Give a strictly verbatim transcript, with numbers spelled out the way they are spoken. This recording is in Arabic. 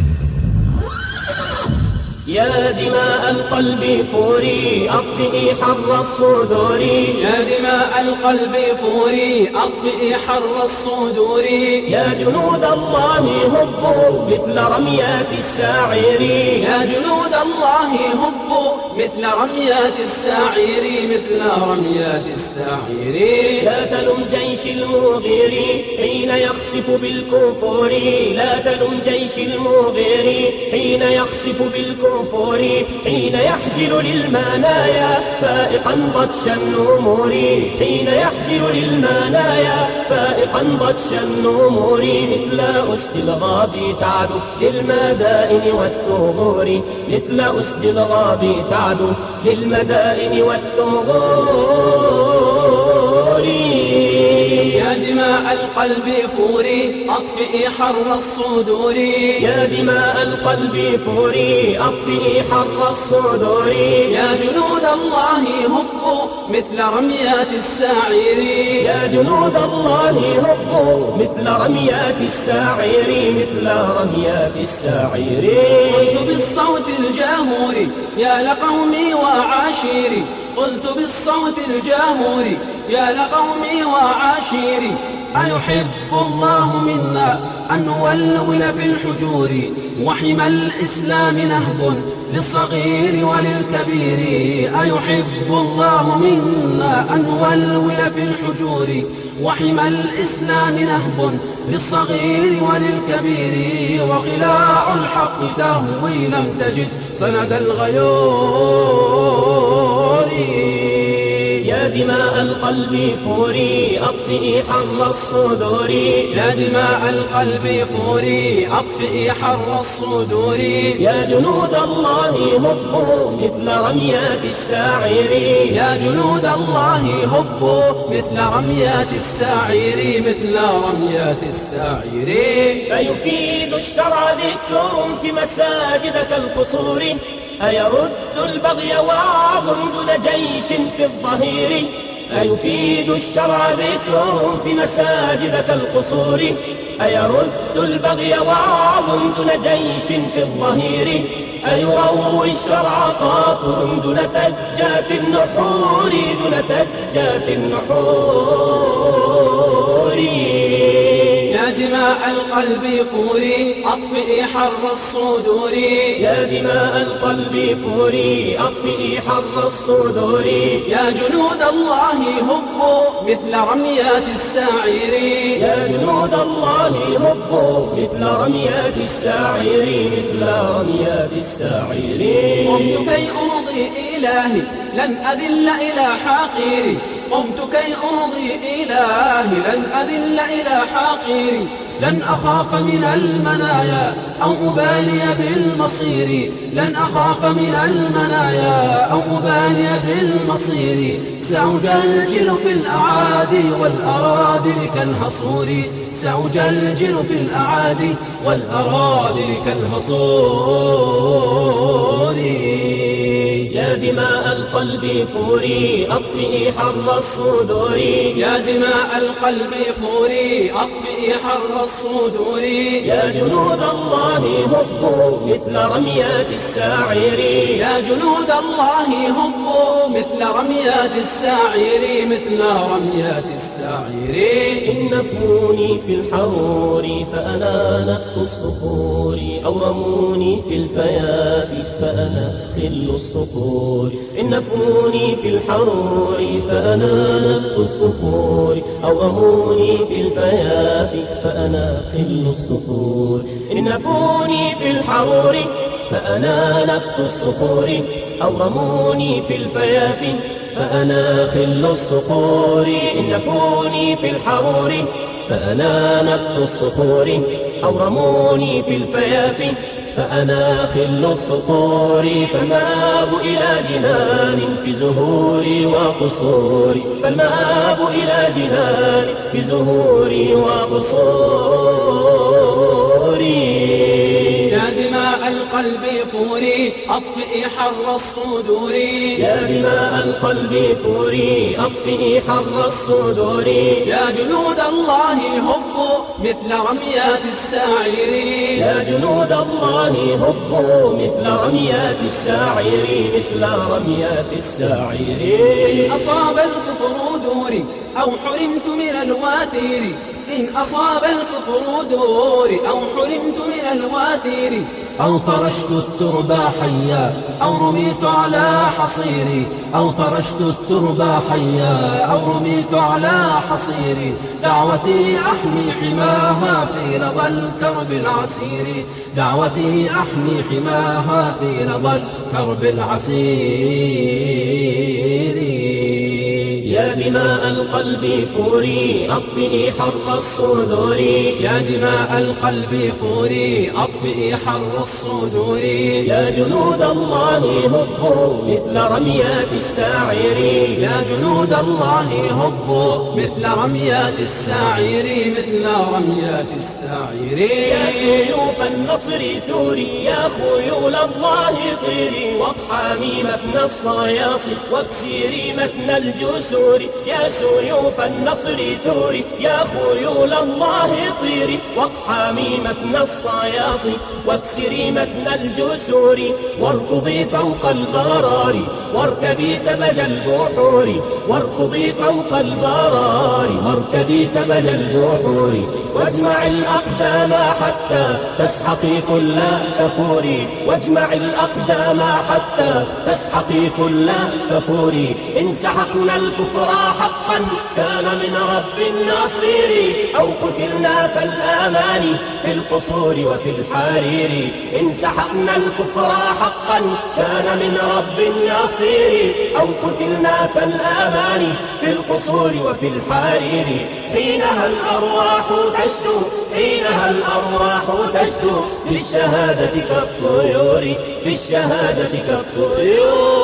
يا دماء القلب فوري أطفئي حر الصدور، يا دماء القلب فوري أطفئي حر الصدور، يا جنود الله هبوا مثل رميات الساعر، يا جنود الله هبوا مثل رميات الساعر، مثل رميات الساعر. لا تلم جيش المغير حين يخسف بالكفور، لا تلم جيش المغير حين يخسف بالكفور، حين يحجل للمنايا فائقا بطش النمور، حين يحجل للمنايا فائقا بطش النمور، مثل أسد الغاب تعدو للمدائن والثغور، مثل أسد الغاب تعدو للمدائن والثغور. يا دماء القلب فوري أطفئي حر الصدور، يا دماء القلب فوري أطفئي حر الصدور، يا جنود الله هبوا مثل رميات الساعر، يا جنود الله هبوا مثل رميات الساعر، مثل رميات الساعر. قلت بالصوت الجاهوري يا لقومي وعاشيري، قلت بالصوت الجاهوري يا لقومي وعاشيري، أيحب الله منا أن نولول في الحجور، وحمى الإسلام نهب للصغير وللكبير، أيحب الله منا أن نولول في الحجور، وحمى الإسلام نهب للصغير وللكبير، وغلاء الحق تهوي لم تجد سند الغيور. يا دماء القلب فوري أطفئي حر الصدور، يا دماء القلب فوري أطفئي حر الصدور، يا جنود الله هبوا مثل رميات الساعر، يا جنود الله هبوا مثل رميات الساعر، مثل رميات الساعر. فيفيد الشرع ذكر في مساجدك القصور، أيرد البغي وعظ دون جيش في الظهير، أيفيد الشرع ذكر في مساجدك القصور، أيرد البغي وعظ دون جيش في الظهير، أيروي الشرع قاطر دون ثجات النحور، دون ثجات النحور. يا دماء القلب فوري أطفئي حر الصدور، يا دماء القلب فوري أطفئي حر الصدور، يا جنود الله هبوا مثل رميات الساعر، يا جنود الله هبوا مثل رميات الساعر، مثل رميات الساعر. قمت كي أرضي إلهي لن أذل إلى حقيري، قمت كي أرضي إلهي لن أذل إلى حقيري، لن أخاف من المنايا أو أبالي بالمصير، لن أخاف من المنايا أو أبالي بالمصير، سأجلجل في الأعادي والأراذل كالحصور، سأجلجل في الأعادي والأراذل كالحصور. يا دماء القلب فوري أطفئي حر الصدور، يا دماء القلب فوري أطفئي حر الصدور، يا جنود الله هبوا مثل رميات الساعر، يا جنود الله هبوا مثل رميات الساعر، مثل رميات الساعر. إن نفوني في الحرور فأنا نبت الصخور، أو رموني في الفيافي فأنا خل الصخور، إن نفوني في الحرور فأنا نبت الصخور، أو رموني في الفيافي فأنا خل الصخور، إن نفوني في الحرور فأنا نبت الصخور، أو رموني في الفيافي فأنا خل الصخور، إن نفوني في الحرور فأنا نبت الصخور، أو رموني في الفيافي فأنا خل الصخور، فالمآب إلى جنان في زهوري وقصوري، فالمآب إلى جنان في زهوري وقصوري. يا دماء القلب فوري أطفئي حر الصدور، يا دماء القلب فوري أطفئي حر الصدور، يا جنود الله هبوا مثل رميات الساعر، يا جنود الله هبوا مثل رميات الساعر مثل رميات الساعر. إن أصاب الكفر دوري أو حرمت من الواثير، إن أصاب الكفر دوري أو حرمت من الواثير، أو فرشت التربى حيا أو رميت على حصيري، أو فرشت التربى حيا أو رميت على حصيري، دعوتي أحمي حماها في لظى الكرب العسير، دعوتي أحمي حماها في لظى الكرب العسير. يا دماء القلب فوري أطفئي حر الصدور، يا دماء القلب فوري أطفئي حر الصدور، يا جنود الله هبوا مثل رميات الساعر، يا جنود الله هبوا مثل رميات الساعر، مثل رميات الساعر. يا سيوف النصر ثوري يا خيول الله طيري، واقحامي متن الصياصي واكسري متن الجسور، يا سيوف النصر ثوري يا خيول الله طيري، واقحامي متن الصياصي واكسري متن الجسور، واركضي فوق البرار واركبي ثمج البحور، واركضي فوق البرار واركبي ثمج البحور، واجمع الأقدام حتى تسحقي كل كفور، واجمع الأقدام حتى تسحقي كل كفور، إن سحقنا الكفر حقا كان من رب نصير، أو قتلنا فالآمان في القصور وفي الحرير، إن سحقنا الكفر حقا كان من رب نصير، أو قتلنا فالآمان في القصور وفي الحرير. حينها الأرواح تشدو حينها الأرواح تشدو بالشهادة كالطيور بالشهادة كالطيور.